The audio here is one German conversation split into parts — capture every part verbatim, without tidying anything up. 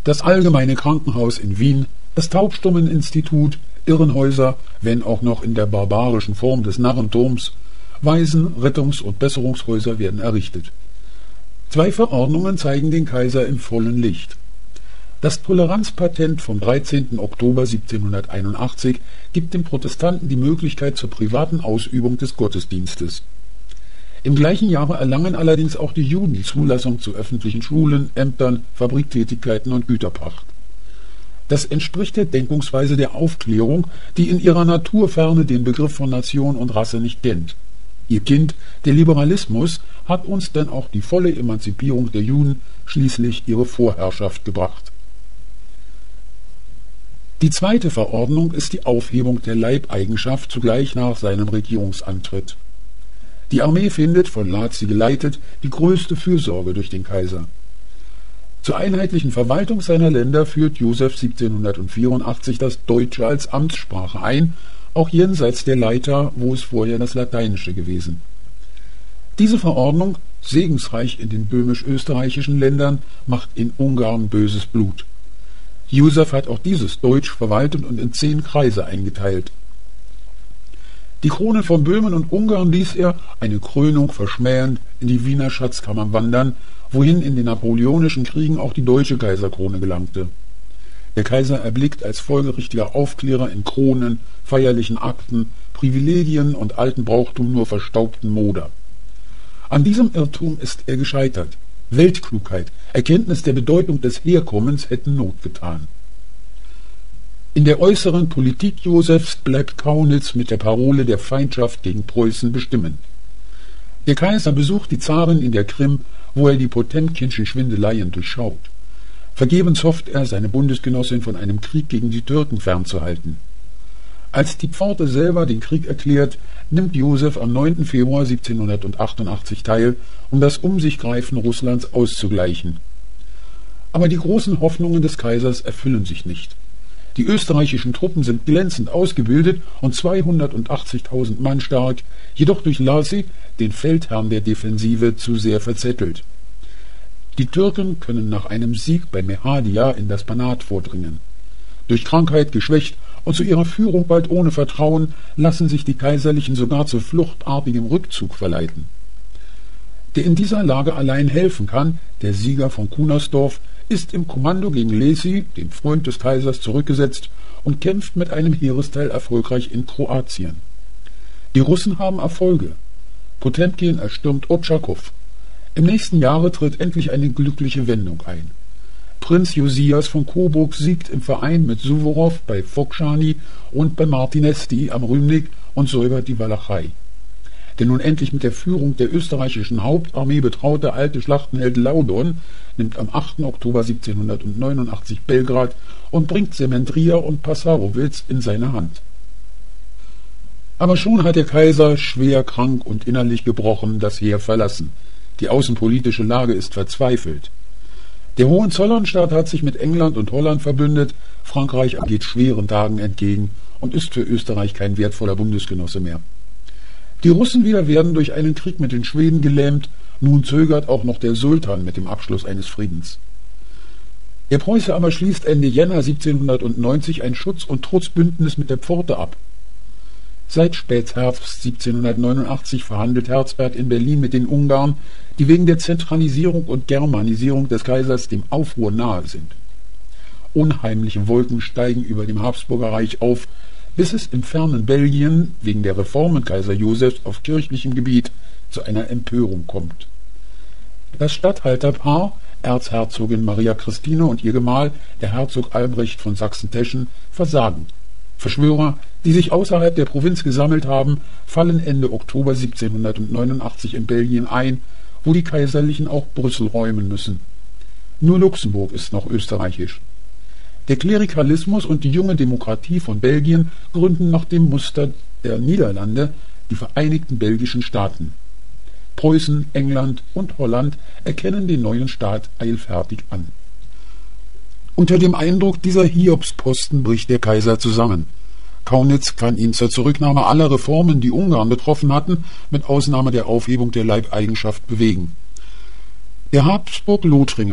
das Allgemeine Krankenhaus in Wien, das Taubstummeninstitut, Irrenhäuser, wenn auch noch in der barbarischen Form des Narrenturms, Waisen-, Rettungs- und Besserungshäuser werden errichtet. Zwei Verordnungen zeigen den Kaiser im vollen Licht. Das Toleranzpatent vom dreizehnten Oktober siebzehnhunderteinundachtzig gibt den Protestanten die Möglichkeit zur privaten Ausübung des Gottesdienstes. Im gleichen Jahre erlangen allerdings auch die Juden Zulassung zu öffentlichen Schulen, Ämtern, Fabriktätigkeiten und Güterpacht. Das entspricht der Denkungsweise der Aufklärung, die in ihrer Naturferne den Begriff von Nation und Rasse nicht kennt. Ihr Kind, der Liberalismus, hat uns denn auch die volle Emanzipierung der Juden, schließlich ihre Vorherrschaft gebracht. Die zweite Verordnung ist die Aufhebung der Leibeigenschaft zugleich nach seinem Regierungsantritt. Die Armee findet, von Lazi geleitet, die größte Fürsorge durch den Kaiser. Zur einheitlichen Verwaltung seiner Länder führt Joseph siebzehnhundertvierundachtzig das Deutsche als Amtssprache ein, auch jenseits der Leiter, wo es vorher das Lateinische gewesen. Diese Verordnung, segensreich in den böhmisch-österreichischen Ländern, macht in Ungarn böses Blut. Joseph hat auch dieses Deutsch verwaltet und in zehn Kreise eingeteilt. Die Krone von Böhmen und Ungarn ließ er, eine Krönung verschmähend, in die Wiener Schatzkammer wandern, wohin in den napoleonischen Kriegen auch die deutsche Kaiserkrone gelangte. Der Kaiser erblickt als folgerichtiger Aufklärer in Kronen, feierlichen Akten, Privilegien und alten Brauchtum nur verstaubten Moder. An diesem Irrtum ist er gescheitert. Weltklugheit, Erkenntnis der Bedeutung des Herkommens hätten Not getan. In der äußeren Politik Josephs bleibt Kaunitz mit der Parole der Feindschaft gegen Preußen bestimmen. Der Kaiser besucht die Zarin in der Krim, wo er die Potemkinschen Schwindeleien durchschaut. Vergebens hofft er, seine Bundesgenossin von einem Krieg gegen die Türken fernzuhalten. Als die Pforte selber den Krieg erklärt, nimmt Joseph am neunten Februar siebzehnhundertachtundachtzig teil, um das Umsichgreifen Russlands auszugleichen. Aber die großen Hoffnungen des Kaisers erfüllen sich nicht. Die österreichischen Truppen sind glänzend ausgebildet und zweihundertachtzigtausend Mann stark, jedoch durch Lazi, den Feldherrn der Defensive, zu sehr verzettelt. Die Türken können nach einem Sieg bei Mehadia in das Banat vordringen. Durch Krankheit geschwächt und zu ihrer Führung bald ohne Vertrauen lassen sich die Kaiserlichen sogar zu fluchtartigem Rückzug verleiten. Der in dieser Lage allein helfen kann, der Sieger von Kunersdorf, ist im Kommando gegen Lacy, dem Freund des Kaisers, zurückgesetzt und kämpft mit einem Heeresteil erfolgreich in Kroatien. Die Russen haben Erfolge. Potemkin erstürmt Otschakow. Im nächsten Jahre tritt endlich eine glückliche Wendung ein. Prinz Josias von Coburg siegt im Verein mit Suworow bei Fokschani und bei Martinesti am Rümnik und säubert die Walachei. Der nun endlich mit der Führung der österreichischen Hauptarmee betraute alte Schlachtenheld Laudon nimmt am achten Oktober siebzehnhundertneunundachtzig Belgrad und bringt Semendria und Passarowitz in seine Hand. Aber schon hat der Kaiser, schwer krank und innerlich gebrochen, das Heer verlassen. Die außenpolitische Lage ist verzweifelt. Der Hohenzollernstaat hat sich mit England und Holland verbündet, Frankreich geht schweren Tagen entgegen und ist für Österreich kein wertvoller Bundesgenosse mehr. Die Russen wieder werden durch einen Krieg mit den Schweden gelähmt, nun zögert auch noch der Sultan mit dem Abschluss eines Friedens. Der Preuße aber schließt Ende Jänner siebzehnhundertneunzig ein Schutz- und Trutzbündnis mit der Pforte ab. Seit Spätherbst siebzehnhundertneunundachtzig verhandelt Herzberg in Berlin mit den Ungarn, die wegen der Zentralisierung und Germanisierung des Kaisers dem Aufruhr nahe sind. Unheimliche Wolken steigen über dem Habsburger Reich auf, bis es im fernen Belgien wegen der Reformen Kaiser Josephs auf kirchlichem Gebiet zu einer Empörung kommt. Das Statthalterpaar, Erzherzogin Maria Christine und ihr Gemahl, der Herzog Albrecht von Sachsen-Teschen, versagen. Verschwörer, die sich außerhalb der Provinz gesammelt haben, fallen Ende Oktober siebzehnhundertneunundachtzig in Belgien ein, wo die Kaiserlichen auch Brüssel räumen müssen. Nur Luxemburg ist noch österreichisch. Der Klerikalismus und die junge Demokratie von Belgien gründen nach dem Muster der Niederlande die Vereinigten Belgischen Staaten. Preußen, England und Holland erkennen den neuen Staat eilfertig an. Unter dem Eindruck dieser Hiobsposten bricht der Kaiser zusammen. Kaunitz kann ihn zur Zurücknahme aller Reformen, die Ungarn betroffen hatten, mit Ausnahme der Aufhebung der Leibeigenschaft bewegen. Der Habsburg-Lothringer,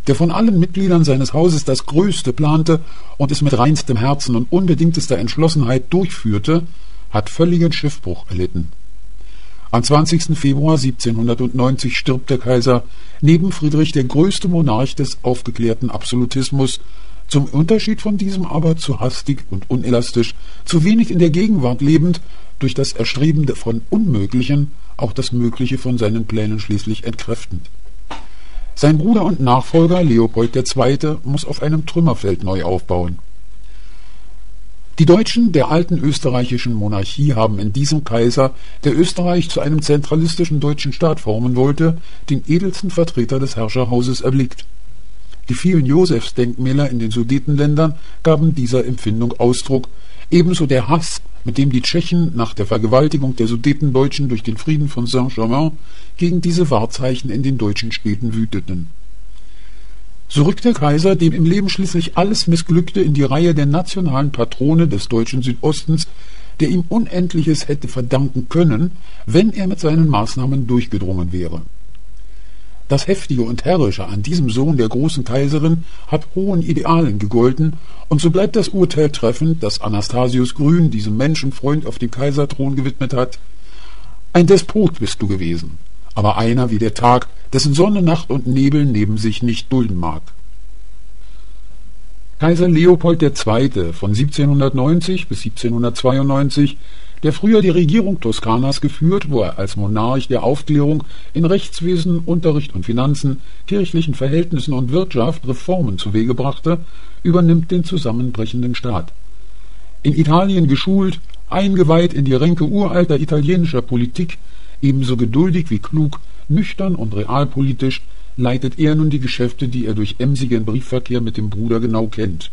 der von allen Mitgliedern seines Hauses das Größte plante und es mit reinstem Herzen und unbedingtester Entschlossenheit durchführte, hat völligen Schiffbruch erlitten. Am zwanzigsten Februar siebzehnhundertneunzig stirbt der Kaiser, neben Friedrich der größte Monarch des aufgeklärten Absolutismus, zum Unterschied von diesem aber zu hastig und unelastisch, zu wenig in der Gegenwart lebend, durch das Erstreben von Unmöglichen auch das Mögliche von seinen Plänen schließlich entkräftend. Sein Bruder und Nachfolger Leopold der Zweite muss auf einem Trümmerfeld neu aufbauen. Die Deutschen der alten österreichischen Monarchie haben in diesem Kaiser, der Österreich zu einem zentralistischen deutschen Staat formen wollte, den edelsten Vertreter des Herrscherhauses erblickt. Die vielen Josefsdenkmäler in den Sudetenländern gaben dieser Empfindung Ausdruck, ebenso der Hass, mit dem die Tschechen nach der Vergewaltigung der Sudetendeutschen durch den Frieden von Saint-Germain gegen diese Wahrzeichen in den deutschen Städten wüteten. So rückt der Kaiser, dem im Leben schließlich alles missglückte, in die Reihe der nationalen Patrone des deutschen Südostens, der ihm Unendliches hätte verdanken können, wenn er mit seinen Maßnahmen durchgedrungen wäre. Das Heftige und Herrische an diesem Sohn der großen Kaiserin hat hohen Idealen gegolten, und so bleibt das Urteil treffend, das Anastasius Grün diesem Menschenfreund auf dem Kaiserthron gewidmet hat: Ein Despot bist du gewesen, aber einer wie der Tag, dessen Sonne, Nacht und Nebel neben sich nicht dulden mag. Kaiser Leopold der Zweite von siebzehnhundertneunzig bis siebzehnhundertzweiundneunzig, der früher die Regierung Toskanas geführt, wo er als Monarch der Aufklärung in Rechtswesen, Unterricht und Finanzen, kirchlichen Verhältnissen und Wirtschaft Reformen zuwege brachte, übernimmt den zusammenbrechenden Staat. In Italien geschult, eingeweiht in die Ränke uralter italienischer Politik, ebenso geduldig wie klug, nüchtern und realpolitisch, leitet er nun die Geschäfte, die er durch emsigen Briefverkehr mit dem Bruder genau kennt.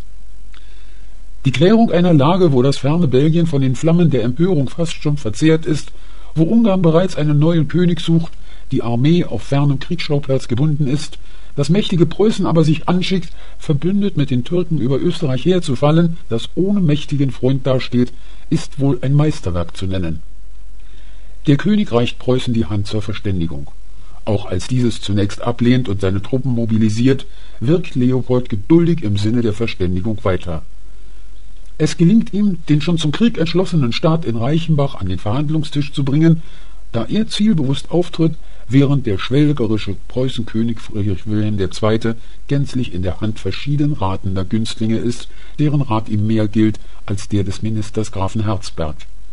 Die Klärung einer Lage, wo das ferne Belgien von den Flammen der Empörung fast schon verzehrt ist, wo Ungarn bereits einen neuen König sucht, die Armee auf fernem Kriegsschauplatz gebunden ist, das mächtige Preußen aber sich anschickt, verbündet mit den Türken über Österreich herzufallen, das ohne mächtigen Freund dasteht, ist wohl ein Meisterwerk zu nennen. Der König reicht Preußen die Hand zur Verständigung. Auch als dieses zunächst ablehnt und seine Truppen mobilisiert, wirkt Leopold geduldig im Sinne der Verständigung weiter. Es gelingt ihm, den schon zum Krieg entschlossenen Staat in Reichenbach an den Verhandlungstisch zu bringen, da er zielbewusst auftritt, während der schwelgerische Preußenkönig Friedrich Wilhelm der Zweite gänzlich in der Hand verschieden ratender Günstlinge ist, deren Rat ihm mehr gilt als der des Ministers Grafen Herzberg.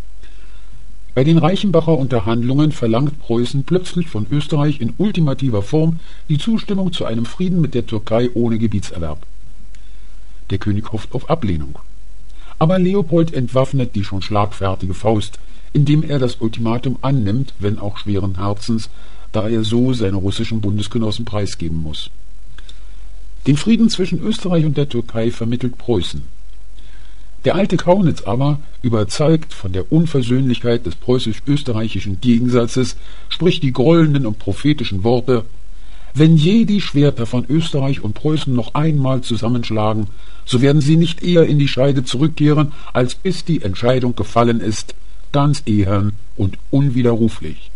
Bei den Reichenbacher Unterhandlungen verlangt Preußen plötzlich von Österreich in ultimativer Form die Zustimmung zu einem Frieden mit der Türkei ohne Gebietserwerb. Der König hofft auf Ablehnung. Aber Leopold entwaffnet die schon schlagfertige Faust, indem er das Ultimatum annimmt, wenn auch schweren Herzens, da er so seine russischen Bundesgenossen preisgeben muss. Den Frieden zwischen Österreich und der Türkei vermittelt Preußen. Der alte Kaunitz aber, überzeugt von der Unversöhnlichkeit des preußisch-österreichischen Gegensatzes, spricht die grollenden und prophetischen Worte: Wenn je die Schwerter von Österreich und Preußen noch einmal zusammenschlagen, so werden sie nicht eher in die Scheide zurückkehren, als bis die Entscheidung gefallen ist, ganz ehern und unwiderruflich.